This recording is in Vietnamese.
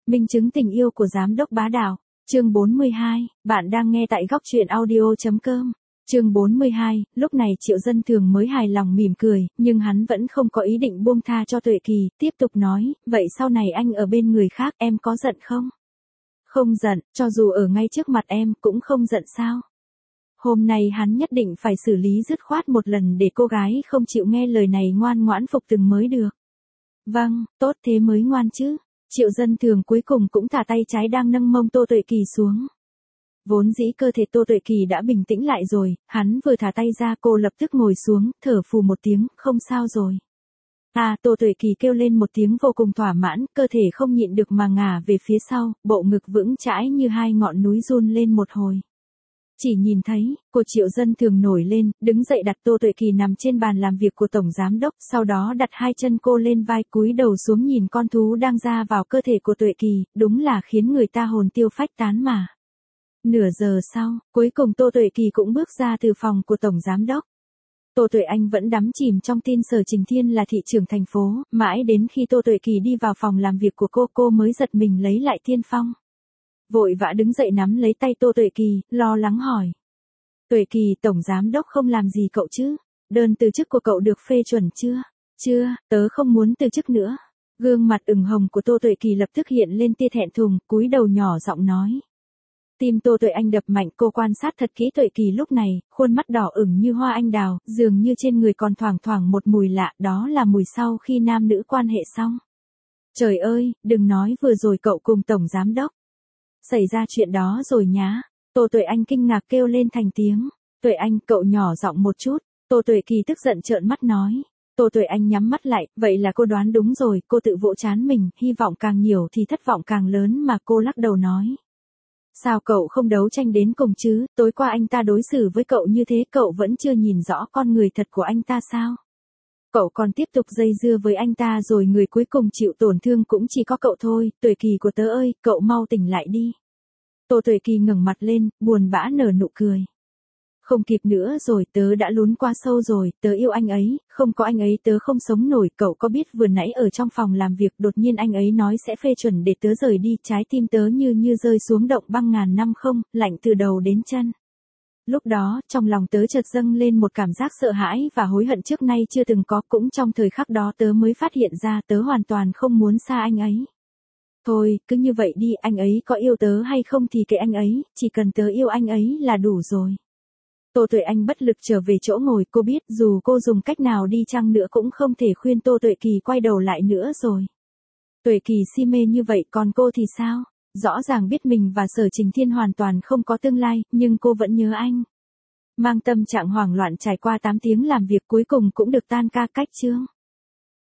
Minh chứng tình yêu của giám đốc bá đạo. Chương 42, bạn đang nghe tại góc truyện audio.com. Chương 42, lúc này Triệu Dân Thường mới hài lòng mỉm cười, nhưng hắn vẫn không có ý định buông tha cho Tuệ Kỳ, tiếp tục nói, vậy sau này anh ở bên người khác em có giận không? Không giận, cho dù ở ngay trước mặt em cũng không giận sao? Hôm nay hắn nhất định phải xử lý dứt khoát một lần để cô gái không chịu nghe lời này ngoan ngoãn phục tùng mới được. Vâng, tốt thế mới ngoan chứ. Triệu Dân Thường cuối cùng cũng thả tay trái đang nâng mông Tô Tuệ Kỳ xuống. Vốn dĩ cơ thể Tô Tuệ Kỳ đã bình tĩnh lại rồi, hắn vừa thả tay ra cô lập tức ngồi xuống, thở phù một tiếng, không sao rồi. Tô Tuệ Kỳ kêu lên một tiếng vô cùng thỏa mãn, cơ thể không nhịn được mà ngả về phía sau, bộ ngực vững chãi như hai ngọn núi run lên một hồi. Chỉ nhìn thấy, cô Triệu Dân Thường nổi lên, đứng dậy đặt Tô Tuệ Kỳ nằm trên bàn làm việc của Tổng Giám Đốc, sau đó đặt hai chân cô lên vai cúi đầu xuống nhìn con thú đang ra vào cơ thể của Tuệ Kỳ, đúng là khiến người ta hồn tiêu phách tán mà. Nửa giờ sau, cuối cùng Tô Tuệ Kỳ cũng bước ra từ phòng của Tổng Giám Đốc. Tô Tuệ Anh vẫn đắm chìm trong tin Sở Trình Thiên là thị trưởng thành phố, mãi đến khi Tô Tuệ Kỳ đi vào phòng làm việc của cô mới giật mình lấy lại tiên phong. Vội vã đứng dậy nắm lấy tay Tô Tuệ Kỳ, lo lắng hỏi. Tuệ Kỳ, Tổng Giám Đốc không làm gì cậu chứ? Đơn từ chức của cậu được phê chuẩn chưa? Chưa, tớ không muốn từ chức nữa. Gương mặt ửng hồng của Tô Tuệ Kỳ lập tức hiện lên tia thẹn thùng, cúi đầu nhỏ giọng nói. Tim Tô Tuệ Anh đập mạnh, cô quan sát thật kỹ Tuệ Kỳ lúc này, khuôn mắt đỏ ửng như hoa anh đào, dường như trên người còn thoảng thoảng một mùi lạ, đó là mùi sau khi nam nữ quan hệ xong. Trời ơi, đừng nói vừa rồi cậu cùng Tổng Giám Đốc xảy ra chuyện đó rồi nhá. Tô Tuệ Anh kinh ngạc kêu lên thành tiếng. Tuệ Anh, cậu nhỏ giọng một chút. Tô Tuệ Kỳ tức giận trợn mắt nói. Tô Tuệ Anh nhắm mắt lại, vậy là cô đoán đúng rồi, cô tự vỗ trán mình, hy vọng càng nhiều thì thất vọng càng lớn mà cô lắc đầu nói. Sao cậu không đấu tranh đến cùng chứ, tối qua anh ta đối xử với cậu như thế cậu vẫn chưa nhìn rõ con người thật của anh ta sao? Cậu còn tiếp tục dây dưa với anh ta rồi người cuối cùng chịu tổn thương cũng chỉ có cậu thôi, Tuệ Kỳ của tớ ơi, cậu mau tỉnh lại đi. Tô Tuệ Kỳ ngẩng mặt lên, buồn bã nở nụ cười. Không kịp nữa rồi, tớ đã lún quá sâu rồi, tớ yêu anh ấy, không có anh ấy tớ không sống nổi, cậu có biết vừa nãy ở trong phòng làm việc đột nhiên anh ấy nói sẽ phê chuẩn để tớ rời đi, trái tim tớ như rơi xuống động băng ngàn năm không, lạnh từ đầu đến chân. Lúc đó, trong lòng tớ chợt dâng lên một cảm giác sợ hãi và hối hận trước nay chưa từng có, cũng trong thời khắc đó tớ mới phát hiện ra tớ hoàn toàn không muốn xa anh ấy. Thôi, cứ như vậy đi, anh ấy có yêu tớ hay không thì kệ anh ấy, chỉ cần tớ yêu anh ấy là đủ rồi. Tô Tuệ Anh bất lực trở về chỗ ngồi, cô biết dù cô dùng cách nào đi chăng nữa cũng không thể khuyên Tô Tuệ Kỳ quay đầu lại nữa rồi. Tuệ Kỳ si mê như vậy còn cô thì sao? Rõ ràng biết mình và Sở Trình Thiên hoàn toàn không có tương lai, nhưng cô vẫn nhớ anh. Mang tâm trạng hoảng loạn trải qua 8 tiếng làm việc cuối cùng cũng được tan ca cách chương.